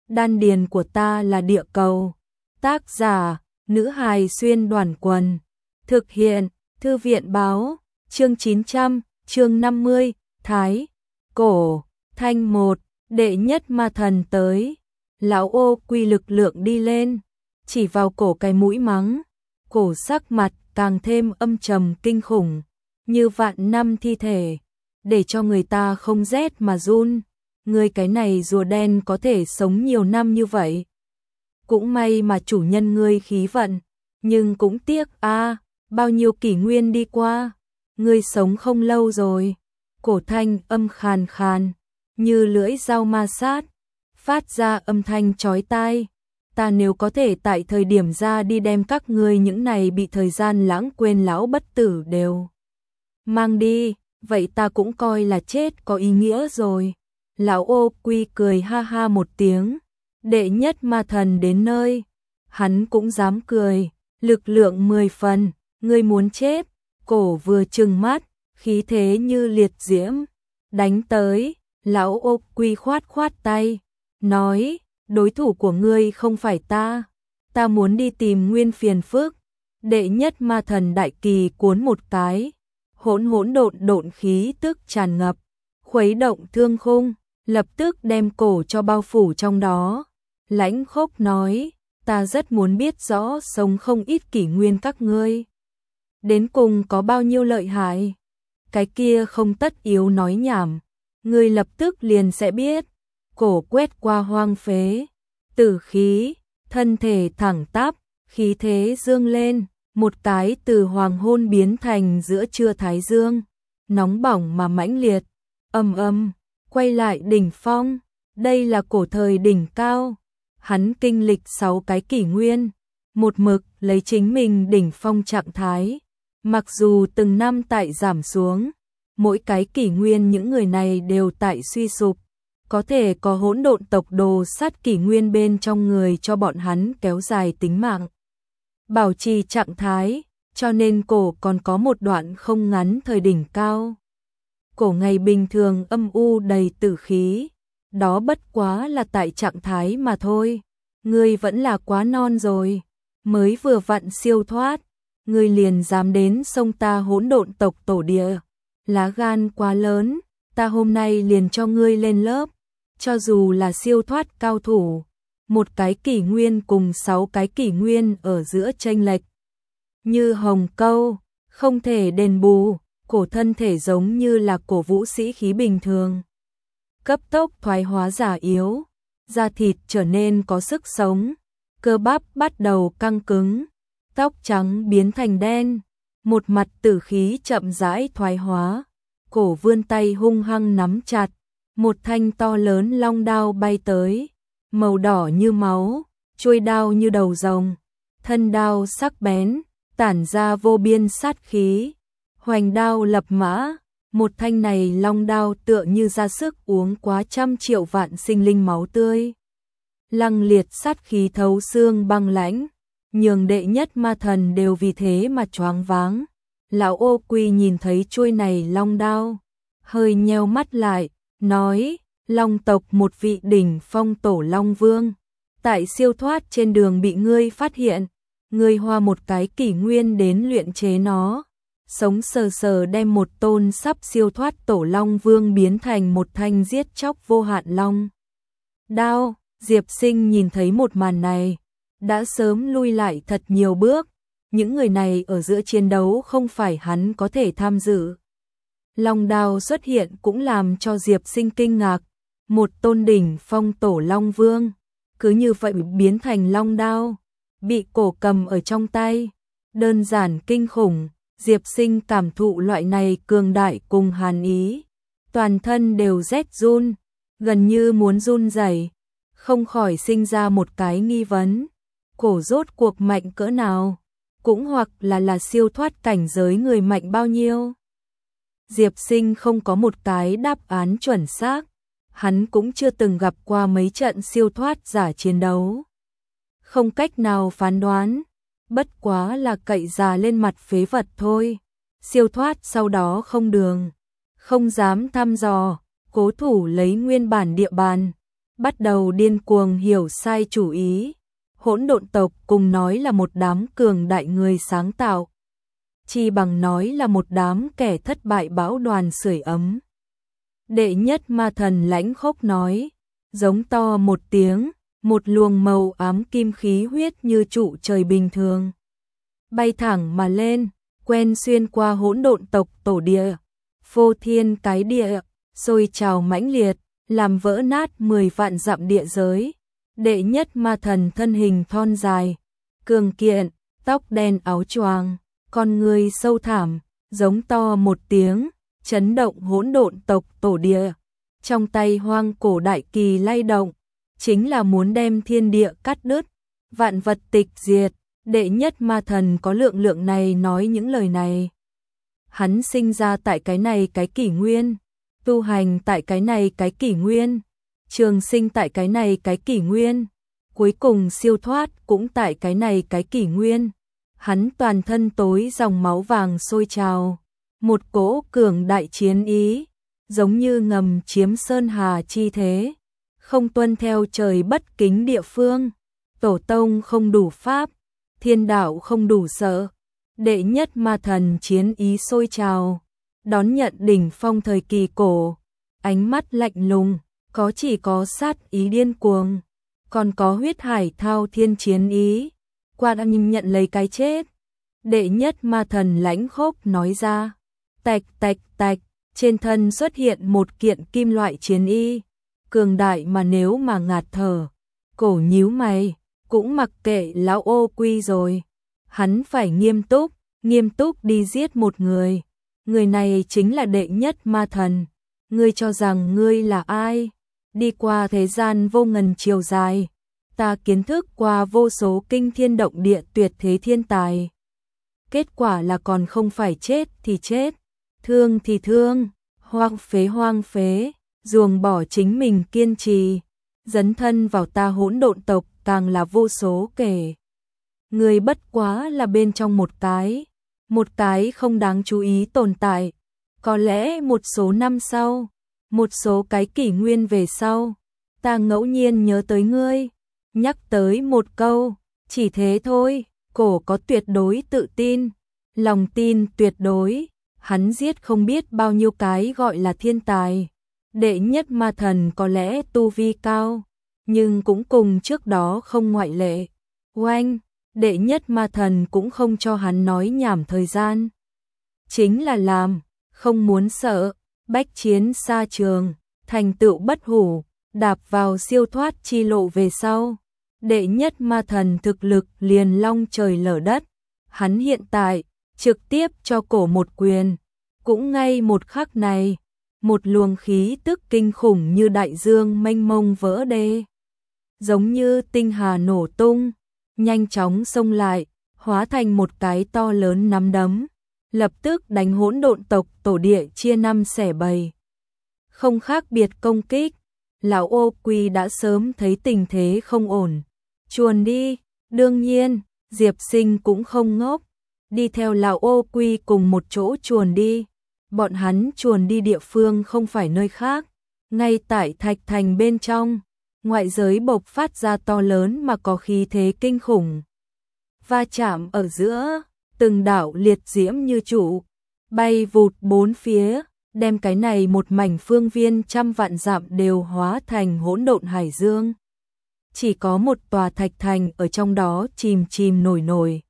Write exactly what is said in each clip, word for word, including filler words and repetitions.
đan điền của ta là địa cầu. Tác giả, nữ hài xuyên đoàn quần. Thực hiện, thư viện báo, chương chín trăm, chương năm mươi, Thái, Cổ, Thanh một, đệ nhất ma thần tới. Lão ô quy lực lượng đi lên, chỉ vào cổ cái mũi mắng, cổ sắc mặt càng thêm âm trầm kinh khủng, như vạn năm thi thể, để cho người ta không rét mà run. Ngươi cái này rùa đen có thể sống nhiều năm như vậy. Cũng may mà chủ nhân ngươi khí vận, nhưng cũng tiếc a, bao nhiêu kỷ nguyên đi qua, ngươi sống không lâu rồi. Cổ thanh âm khàn khàn, như lưỡi dao ma sát, phát ra âm thanh chói tai. Ta nếu có thể tại thời điểm ra đi đem các ngươi những này bị thời gian lãng quên lão bất tử đều mang đi, vậy ta cũng coi là chết có ý nghĩa rồi. Lão ô quy cười ha ha một tiếng, đệ nhất ma thần đến nơi, hắn cũng dám cười, lực lượng mười phần, ngươi muốn chết. Cổ vừa trừng mắt, khí thế như liệt diễm, đánh tới. Lão ô quy khoát khoát tay, nói, đối thủ của ngươi không phải ta, ta muốn đi tìm nguyên phiền phức. Đệ nhất ma thần đại kỳ cuốn một cái, hỗn hỗn độn độn khí tức tràn ngập, khuấy động thương khung, lập tức đem cổ cho bao phủ trong đó. Lãnh Khốc nói, ta rất muốn biết rõ sống không ít kỷ nguyên các ngươi đến cùng có bao nhiêu lợi hại. Cái kia không tất yếu nói nhảm, ngươi lập tức liền sẽ biết. Cổ quét qua hoang phế, tử khí, thân thể thẳng tắp, khí thế dương lên, một cái từ hoàng hôn biến thành giữa trưa thái dương, nóng bỏng mà mãnh liệt, ầm ầm, quay lại đỉnh phong. Đây là cổ thời đỉnh cao, hắn kinh lịch sáu cái kỷ nguyên, một mực lấy chính mình đỉnh phong trạng thái, mặc dù từng năm tại giảm xuống, mỗi cái kỷ nguyên những người này đều tại suy sụp, có thể có hỗn độn tộc đồ sát kỷ nguyên bên trong người cho bọn hắn kéo dài tính mạng, bảo trì trạng thái, cho nên cổ còn có một đoạn không ngắn thời đỉnh cao. Cổ ngày bình thường âm u đầy tử khí, đó bất quá là tại trạng thái mà thôi. Ngươi vẫn là quá non rồi, mới vừa vặn siêu thoát, ngươi liền dám đến sông ta hỗn độn tộc tổ địa, lá gan quá lớn, ta hôm nay liền cho ngươi lên lớp. Cho dù là siêu thoát cao thủ, một cái kỷ nguyên cùng sáu cái kỷ nguyên ở giữa chênh lệch như hồng câu, không thể đền bù. Cổ thân thể giống như là cổ vũ sĩ khí bình thường, cấp tốc thoái hóa giả yếu, da thịt trở nên có sức sống, cơ bắp bắt đầu căng cứng, tóc trắng biến thành đen, một mặt tử khí chậm rãi thoái hóa. Cổ vươn tay hung hăng nắm chặt, một thanh to lớn long đao bay tới, màu đỏ như máu, chuôi đao như đầu rồng, thân đao sắc bén, tản ra vô biên sát khí. Hoành đao lập mã, một thanh này long đao tựa như ra sức uống quá trăm triệu vạn sinh linh máu tươi. Lăng liệt sát khí thấu xương băng lãnh, nhường đệ nhất ma thần đều vì thế mà choáng váng. Lão ô quy nhìn thấy chuôi này long đao, hơi nheo mắt lại, nói, long tộc một vị đỉnh phong tổ long vương, tại siêu thoát trên đường bị ngươi phát hiện, ngươi hoa một cái kỷ nguyên đến luyện chế nó, sống sờ sờ đem một tôn sắp siêu thoát tổ long vương biến thành một thanh giết chóc vô hạn long đao. Diệp Sinh nhìn thấy một màn này, đã sớm lui lại thật nhiều bước, những người này ở giữa chiến đấu không phải hắn có thể tham dự. Long đao xuất hiện cũng làm cho Diệp Sinh kinh ngạc, một tôn đỉnh phong tổ long vương, cứ như vậy biến thành long đao, bị cổ cầm ở trong tay, đơn giản kinh khủng. Diệp Sinh cảm thụ loại này cường đại cùng hàn ý, toàn thân đều rét run, gần như muốn run rẩy, không khỏi sinh ra một cái nghi vấn, cổ rốt cuộc mạnh cỡ nào, cũng hoặc là là siêu thoát cảnh giới người mạnh bao nhiêu. Diệp Sinh không có một cái đáp án chuẩn xác, hắn cũng chưa từng gặp qua mấy trận siêu thoát giả chiến đấu, không cách nào phán đoán. Bất quá là cậy già lên mặt phế vật thôi. Siêu thoát sau đó không đường, không dám thăm dò, cố thủ lấy nguyên bản địa bàn, bắt đầu điên cuồng hiểu sai chủ ý. Hỗn độn tộc cùng nói là một đám cường đại người sáng tạo, chi bằng nói là một đám kẻ thất bại bão đoàn sưởi ấm. Đệ nhất ma thần lãnh khốc nói, giống to một tiếng, một luồng màu ám kim khí huyết như trụ trời bình thường, bay thẳng mà lên, quen xuyên qua hỗn độn tộc tổ địa, phô thiên cái địa, sôi trào mãnh liệt, làm vỡ nát mười vạn dặm địa giới. Đệ nhất ma thần thân hình thon dài, cường kiện, tóc đen áo choàng, con người sâu thẳm, giống to một tiếng, chấn động hỗn độn tộc tổ địa. Trong tay hoang cổ đại kỳ lay động, chính là muốn đem thiên địa cắt đứt, vạn vật tịch diệt. Đệ nhất ma thần có lượng lượng này nói những lời này. Hắn sinh ra tại cái này cái kỷ nguyên, tu hành tại cái này cái kỷ nguyên, trường sinh tại cái này cái kỷ nguyên, cuối cùng siêu thoát cũng tại cái này cái kỷ nguyên. Hắn toàn thân tối dòng máu vàng sôi trào, một cỗ cường đại chiến ý, giống như ngầm chiếm sơn hà chi thế, không tuân theo trời bất kính địa phương, tổ tông không đủ pháp, thiên đạo không đủ sợ. Đệ nhất ma thần chiến ý sôi trào, đón nhận đỉnh phong thời kỳ cổ, ánh mắt lạnh lùng, có chỉ có sát ý điên cuồng, còn có huyết hải thao thiên chiến ý, qua đang nhìn nhận lấy cái chết. Đệ nhất ma thần lãnh khốc nói ra, tạch tạch tạch, trên thân xuất hiện một kiện kim loại chiến y, cường đại mà nếu mà ngạt thở, cổ nhíu mày, cũng mặc kệ lão ô quy rồi, hắn phải nghiêm túc, nghiêm túc đi giết một người, người này chính là đệ nhất ma thần. Ngươi cho rằng ngươi là ai? Đi qua thế gian vô ngần chiều dài, ta kiến thức qua vô số kinh thiên động địa tuyệt thế thiên tài. Kết quả là còn không phải chết thì chết, thương thì thương, hoang phế hoang phế, ruồng bỏ chính mình kiên trì, dấn thân vào ta hỗn độn tộc càng là vô số kể. Người bất quá là bên trong một cái, một cái không đáng chú ý tồn tại. Có lẽ một số năm sau, một số cái kỷ nguyên về sau, ta ngẫu nhiên nhớ tới ngươi, nhắc tới một câu, chỉ thế thôi. Cổ có tuyệt đối tự tin, lòng tin tuyệt đối, hắn giết không biết bao nhiêu cái gọi là thiên tài. Đệ nhất ma thần có lẽ tu vi cao, nhưng cũng cùng trước đó không ngoại lệ. Oanh, đệ nhất ma thần cũng không cho hắn nói nhảm thời gian. Chính là làm, không muốn sợ, bách chiến xa trường, thành tựu bất hủ, đạp vào siêu thoát chi lộ về sau. Đệ nhất ma thần thực lực liền long trời lở đất, hắn hiện tại trực tiếp cho cổ một quyền, cũng ngay một khắc này, một luồng khí tức kinh khủng như đại dương mênh mông vỡ đê, giống như tinh hà nổ tung, nhanh chóng xông lại, hóa thành một cái to lớn nắm đấm, lập tức đánh hỗn độn tộc tổ địa chia năm xẻ bảy. Không khác biệt công kích, lão ô quy đã sớm thấy tình thế không ổn, chuồn đi. Đương nhiên, Diệp Sinh cũng không ngốc, đi theo lão ô quy cùng một chỗ chuồn đi. Bọn hắn chuồn đi địa phương không phải nơi khác, ngay tại Thạch Thành bên trong, ngoại giới bộc phát ra to lớn mà có khí thế kinh khủng. Va chạm ở giữa, từng đạo liệt diễm như trụ, bay vụt bốn phía, đem cái này một mảnh phương viên trăm vạn dặm đều hóa thành hỗn độn hải dương. Chỉ có một tòa Thạch Thành ở trong đó chìm chìm nổi nổi.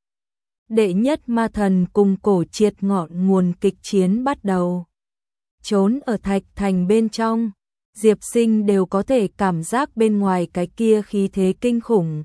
Đệ nhất ma thần cùng cổ triệt ngọn nguồn kịch chiến bắt đầu. Trốn ở Thạch Thành bên trong, Diệp Sinh đều có thể cảm giác bên ngoài cái kia khí thế kinh khủng.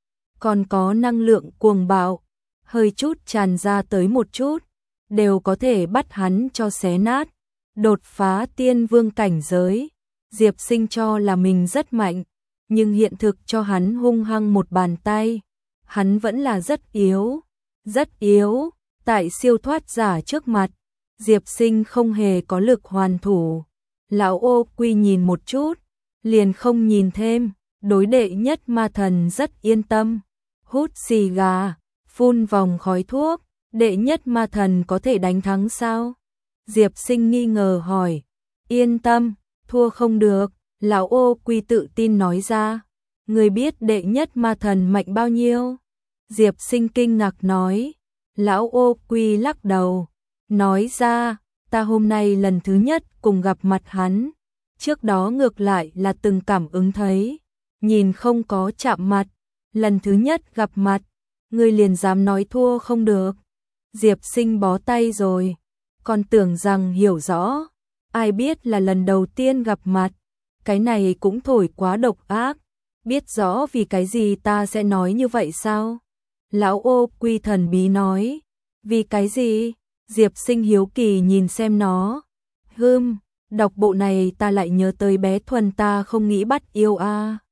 Còn có năng lượng cuồng bạo, hơi chút tràn ra tới một chút, đều có thể bắt hắn cho xé nát. Đột phá tiên vương cảnh giới, Diệp Sinh cho là mình rất mạnh, nhưng hiện thực cho hắn hung hăng một bàn tay. Hắn vẫn là rất yếu, rất yếu, tại siêu thoát giả trước mặt, Diệp Sinh không hề có lực hoàn thủ. Lão ô quy nhìn một chút, liền không nhìn thêm, đối đệ nhất ma thần rất yên tâm. Hút xì gà, phun vòng khói thuốc, đệ nhất ma thần có thể đánh thắng sao? Diệp Sinh nghi ngờ hỏi. Yên tâm, thua không được. Lão Ô Quy tự tin nói ra. Người biết đệ nhất ma thần mạnh bao nhiêu? Diệp Sinh kinh ngạc nói. Lão Ô Quy lắc đầu, nói ra, ta hôm nay lần thứ nhất cùng gặp mặt hắn. Trước đó ngược lại là từng cảm ứng thấy, nhìn không có chạm mặt. Lần thứ nhất gặp mặt, ngươi liền dám nói thua không được. Diệp Sinh bó tay rồi, còn tưởng rằng hiểu rõ. Ai biết là lần đầu tiên gặp mặt, cái này cũng thổi quá độc ác. Biết rõ vì cái gì ta sẽ nói như vậy sao? Lão Ô Quy thần bí nói. Vì cái gì? Diệp Sinh hiếu kỳ nhìn xem nó. Hừm, đọc bộ này ta lại nhớ tới bé Thuần ta không nghĩ bắt yêu a. À.